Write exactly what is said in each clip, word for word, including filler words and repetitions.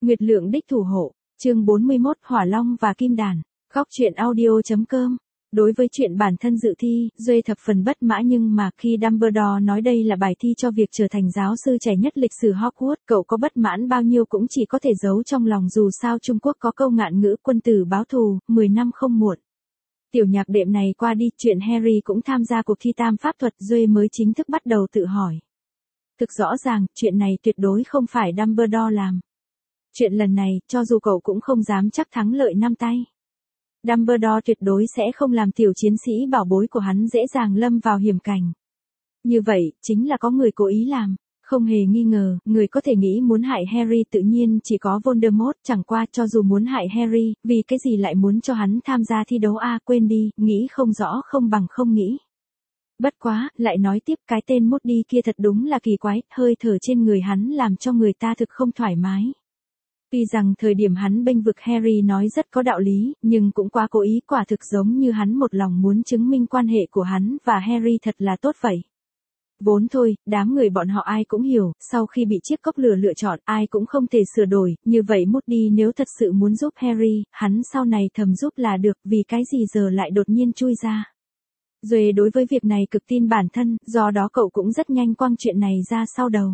Nguyệt Lượng đích thủ hộ, chương bốn mươi mốt Hỏa Long và Kim Đàn, góc truyện audio.com. Đối với chuyện bản thân dự thi, Duệ thập phần bất mã nhưng mà khi Dumbledore nói đây là bài thi cho việc trở thành giáo sư trẻ nhất lịch sử Hogwarts, cậu có bất mãn bao nhiêu cũng chỉ có thể giấu trong lòng dù sao Trung Quốc có câu ngạn ngữ quân tử báo thù, mười năm không muộn. Tiểu nhạc đệm này qua đi, chuyện Harry cũng tham gia cuộc thi tam pháp thuật, Duệ mới chính thức bắt đầu tự hỏi. Thực rõ ràng, chuyện này tuyệt đối không phải Dumbledore làm. Chuyện lần này, cho dù cậu cũng không dám chắc thắng lợi năm tay. Dumbledore tuyệt đối sẽ không làm tiểu chiến sĩ bảo bối của hắn dễ dàng lâm vào hiểm cảnh. Như vậy, chính là có người cố ý làm. Không hề nghi ngờ, người có thể nghĩ muốn hại Harry tự nhiên chỉ có Voldemort, chẳng qua cho dù muốn hại Harry, vì cái gì lại muốn cho hắn tham gia thi đấu a, à, quên đi, nghĩ không rõ không bằng không nghĩ. Bất quá, lại nói tiếp, cái tên Moody kia thật đúng là kỳ quái, hơi thở trên người hắn làm cho người ta thực không thoải mái. Tuy rằng thời điểm hắn bênh vực Harry nói rất có đạo lý, nhưng cũng quá cố ý, quả thực giống như hắn một lòng muốn chứng minh quan hệ của hắn và Harry thật là tốt vậy. Vốn thôi, đám người bọn họ ai cũng hiểu, sau khi bị chiếc cốc lửa lựa chọn, ai cũng không thể sửa đổi, như vậy Moody nếu thật sự muốn giúp Harry, hắn sau này thầm giúp là được, vì cái gì giờ lại đột nhiên chui ra. Duệ đối với việc này cực tin bản thân, do đó cậu cũng rất nhanh quăng chuyện này ra sau đầu.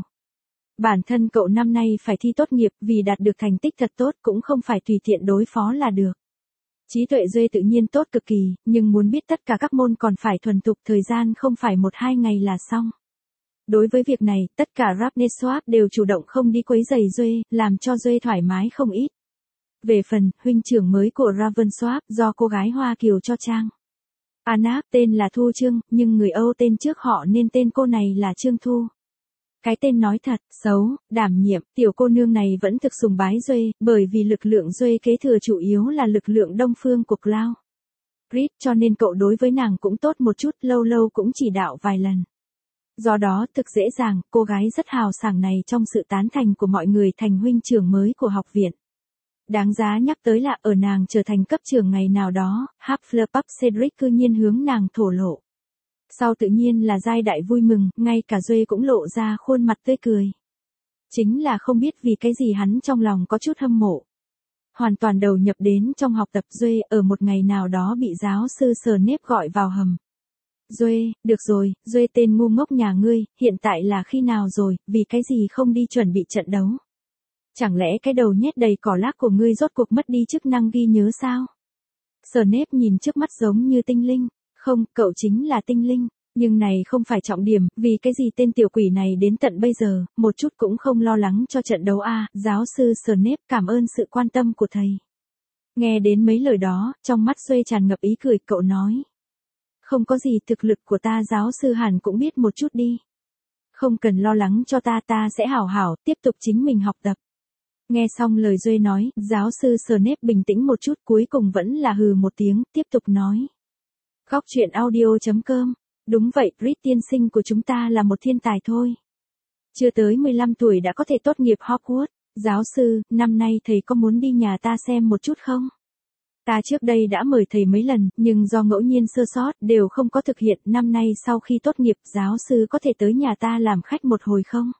Bản thân cậu năm nay phải thi tốt nghiệp, vì đạt được thành tích thật tốt cũng không phải tùy tiện đối phó là được. Trí tuệ Duệ tự nhiên tốt cực kỳ, nhưng muốn biết tất cả các môn còn phải thuần thục, thời gian không phải một hai ngày là xong. Đối với việc này, tất cả Ravensworth đều chủ động không đi quấy rầy Duệ, làm cho Duệ thoải mái không ít. Về phần, huynh trưởng mới của Ravensworth do cô gái Hoa Kiều cho trang. Anna, tên là Thu Trương, nhưng người Âu tên trước họ nên tên cô này là Trương Thu. Cái tên nói thật, xấu, đảm nhiệm, tiểu cô nương này vẫn thực sùng bái Duệ, bởi vì lực lượng Duệ kế thừa chủ yếu là lực lượng đông phương của Cloud Reed, cho nên cậu đối với nàng cũng tốt một chút, lâu lâu cũng chỉ đạo vài lần. Do đó, thực dễ dàng, cô gái rất hào sảng này trong sự tán thành của mọi người thành huynh trưởng mới của học viện. Đáng giá nhắc tới là ở nàng trở thành cấp trưởng ngày nào đó, Hufflepuff Cedric cư nhiên hướng nàng thổ lộ. Sau tự nhiên là giai đại vui mừng, ngay cả Duệ cũng lộ ra khuôn mặt tươi cười. Chính là không biết vì cái gì hắn trong lòng có chút hâm mộ. Hoàn toàn đầu nhập đến trong học tập Duệ, ở một ngày nào đó bị giáo sư Snape gọi vào hầm. Duệ, được rồi, Duệ tên ngu ngốc nhà ngươi, hiện tại là khi nào rồi, vì cái gì không đi chuẩn bị trận đấu? Chẳng lẽ cái đầu nhét đầy cỏ lác của ngươi rốt cuộc mất đi chức năng ghi nhớ sao? Snape nhìn trước mắt giống như tinh linh. Không, cậu chính là tinh linh, nhưng này không phải trọng điểm, vì cái gì tên tiểu quỷ này đến tận bây giờ, một chút cũng không lo lắng cho trận đấu a, à, giáo sư Snape cảm ơn sự quan tâm của thầy. Nghe đến mấy lời đó, trong mắt Duệ tràn ngập ý cười, cậu nói. Không có gì, thực lực của ta giáo sư hẳn cũng biết một chút đi. Không cần lo lắng cho ta, ta sẽ hảo hảo, tiếp tục chính mình học tập. Nghe xong lời Duệ nói, giáo sư Snape bình tĩnh một chút, cuối cùng vẫn là hừ một tiếng, tiếp tục nói. Góc truyện audio.com. Đúng vậy, Reed tiên sinh của chúng ta là một thiên tài thôi. Chưa tới mười lăm tuổi đã có thể tốt nghiệp Hogwarts. Giáo sư, năm nay thầy có muốn đi nhà ta xem một chút không? Ta trước đây đã mời thầy mấy lần, nhưng do ngẫu nhiên sơ sót, đều không có thực hiện. Năm nay sau khi tốt nghiệp, giáo sư có thể tới nhà ta làm khách một hồi không?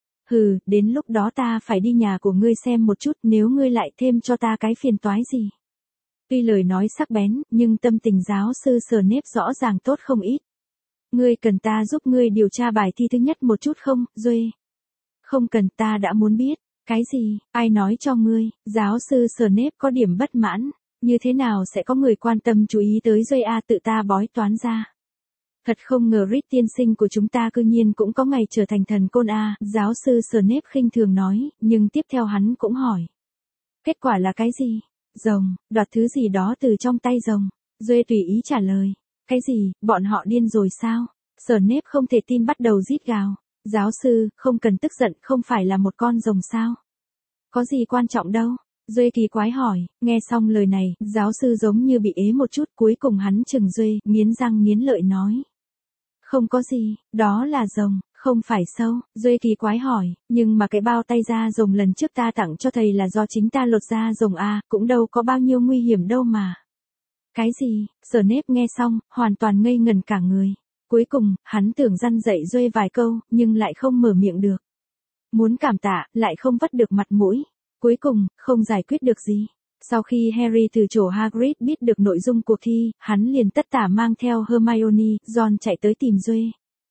Hừ, đến lúc đó ta phải đi nhà của ngươi xem một chút, nếu ngươi lại thêm cho ta cái phiền toái gì. Tuy lời nói sắc bén, nhưng tâm tình giáo sư Snape rõ ràng tốt không ít. Ngươi cần ta giúp ngươi điều tra bài thi thứ nhất một chút không, Duệ? Không cần, ta đã muốn biết. Cái gì, ai nói cho ngươi? Giáo sư Snape có điểm bất mãn. Như thế nào sẽ có người quan tâm chú ý tới Duệ a, tự ta bói toán ra. Thật không ngờ Reed tiên sinh của chúng ta cư nhiên cũng có ngày trở thành thần côn a, giáo sư Snape khinh thường nói, nhưng tiếp theo hắn cũng hỏi. Kết quả là cái gì? Rồng, đoạt thứ gì đó từ trong tay rồng. Duệ tùy ý trả lời. Cái gì, bọn họ điên rồi sao? Snape không thể tin bắt đầu rít gào. Giáo sư, không cần tức giận, không phải là một con rồng sao? Có gì quan trọng đâu? Duệ kỳ quái hỏi, nghe xong lời này, giáo sư giống như bị ế một chút, cuối cùng hắn chừng Duệ, nghiến răng nghiến lợi nói. Không có gì, đó là rồng, không phải sâu. Duệ kỳ quái hỏi, nhưng mà cái bao tay da rồng lần trước ta tặng cho thầy là do chính ta lột da rồng à, cũng đâu có bao nhiêu nguy hiểm đâu mà. Cái gì? Snape nghe xong, hoàn toàn ngây ngần cả người. Cuối cùng, hắn tưởng răn dạy Duệ vài câu, nhưng lại không mở miệng được. Muốn cảm tạ, lại không vất được mặt mũi. Cuối cùng, không giải quyết được gì. Sau khi Harry từ chỗ Hagrid biết được nội dung cuộc thi, hắn liền tất tả mang theo Hermione, Ron chạy tới tìm Duệ.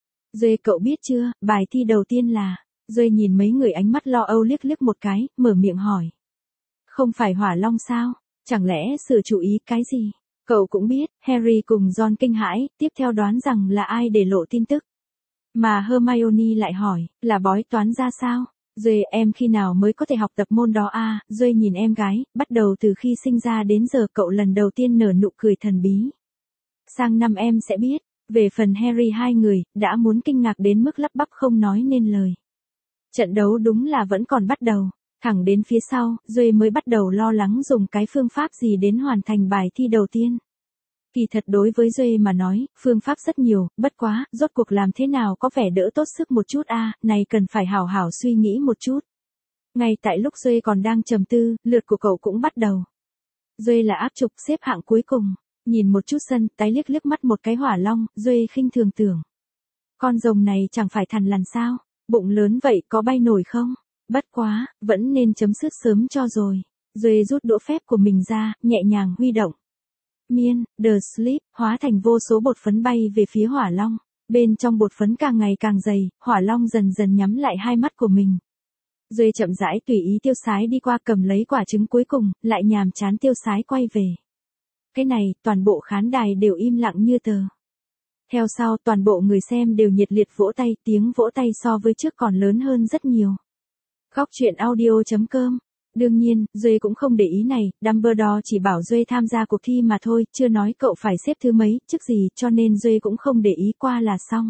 Duệ cậu biết chưa, bài thi đầu tiên là... Duệ nhìn mấy người ánh mắt lo âu liếc liếc một cái, mở miệng hỏi. Không phải hỏa long sao? Chẳng lẽ sự chú ý cái gì? Cậu cũng biết, Harry cùng Ron kinh hãi, tiếp theo đoán rằng là ai để lộ tin tức. Mà Hermione lại hỏi, là bói toán ra sao? Duệ, em khi nào mới có thể học tập môn đó à? Duệ nhìn em gái, bắt đầu từ khi sinh ra đến giờ cậu lần đầu tiên nở nụ cười thần bí. Sang năm em sẽ biết. Về phần Harry hai người, đã muốn kinh ngạc đến mức lắp bắp không nói nên lời. Trận đấu đúng là vẫn còn bắt đầu. Thẳng đến phía sau, Duệ mới bắt đầu lo lắng dùng cái phương pháp gì đến hoàn thành bài thi đầu tiên. Kỳ thật đối với Duệ mà nói, phương pháp rất nhiều, bất quá, rốt cuộc làm thế nào có vẻ đỡ tốt sức một chút a, à, này cần phải hảo hảo suy nghĩ một chút. Ngay tại lúc Duệ còn đang trầm tư, lượt của cậu cũng bắt đầu. Duệ là áp trục xếp hạng cuối cùng, nhìn một chút sân, tái liếc liếc mắt một cái hỏa long, Duệ khinh thường tưởng. Con rồng này chẳng phải thằn lằn sao, bụng lớn vậy có bay nổi không? Bất quá, vẫn nên chấm dứt sớm cho rồi. Duệ rút đũa phép của mình ra, nhẹ nhàng huy động. Miên, The Sleep, hóa thành vô số bột phấn bay về phía hỏa long. Bên trong bột phấn càng ngày càng dày, hỏa long dần dần nhắm lại hai mắt của mình. Duệ chậm rãi tùy ý tiêu sái đi qua cầm lấy quả trứng cuối cùng, lại nhàm chán tiêu sái quay về. Cái này, toàn bộ khán đài đều im lặng như tờ. Theo sau, toàn bộ người xem đều nhiệt liệt vỗ tay, tiếng vỗ tay so với trước còn lớn hơn rất nhiều. Góc truyện audio chấm com. Đương nhiên, Duệ cũng không để ý này, Dumbledore chỉ bảo Duệ tham gia cuộc thi mà thôi, chưa nói cậu phải xếp thứ mấy, chức gì, cho nên Duệ cũng không để ý qua là xong.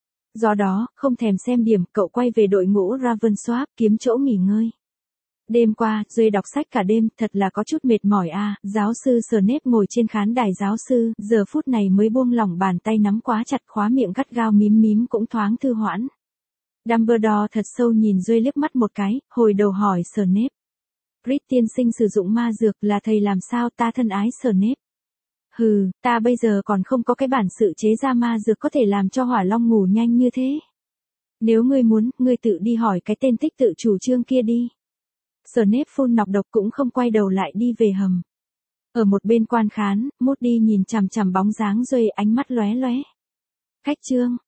Do đó, không thèm xem điểm, cậu quay về đội ngũ Ravensworth, kiếm chỗ nghỉ ngơi. Đêm qua, Duệ đọc sách cả đêm, thật là có chút mệt mỏi à, giáo sư Snape ngồi trên khán đài giáo sư, giờ phút này mới buông lỏng bàn tay nắm quá chặt khóa miệng gắt gao mím mím cũng thoáng thư hoãn. Dumbledore thật sâu nhìn Duệ liếc mắt một cái, hồi đầu hỏi Snape. Grit tiên sinh sử dụng ma dược là thầy làm sao ta thân ái Snape. Hừ, ta bây giờ còn không có cái bản sự chế ra ma dược có thể làm cho hỏa long ngủ nhanh như thế. Nếu ngươi muốn, ngươi tự đi hỏi cái tên tích tự chủ trương kia đi. Snape phun nọc độc cũng không quay đầu lại đi về hầm. Ở một bên quan khán, Moody nhìn chằm chằm bóng dáng Duệ ánh mắt lóe lóe. Khách trương,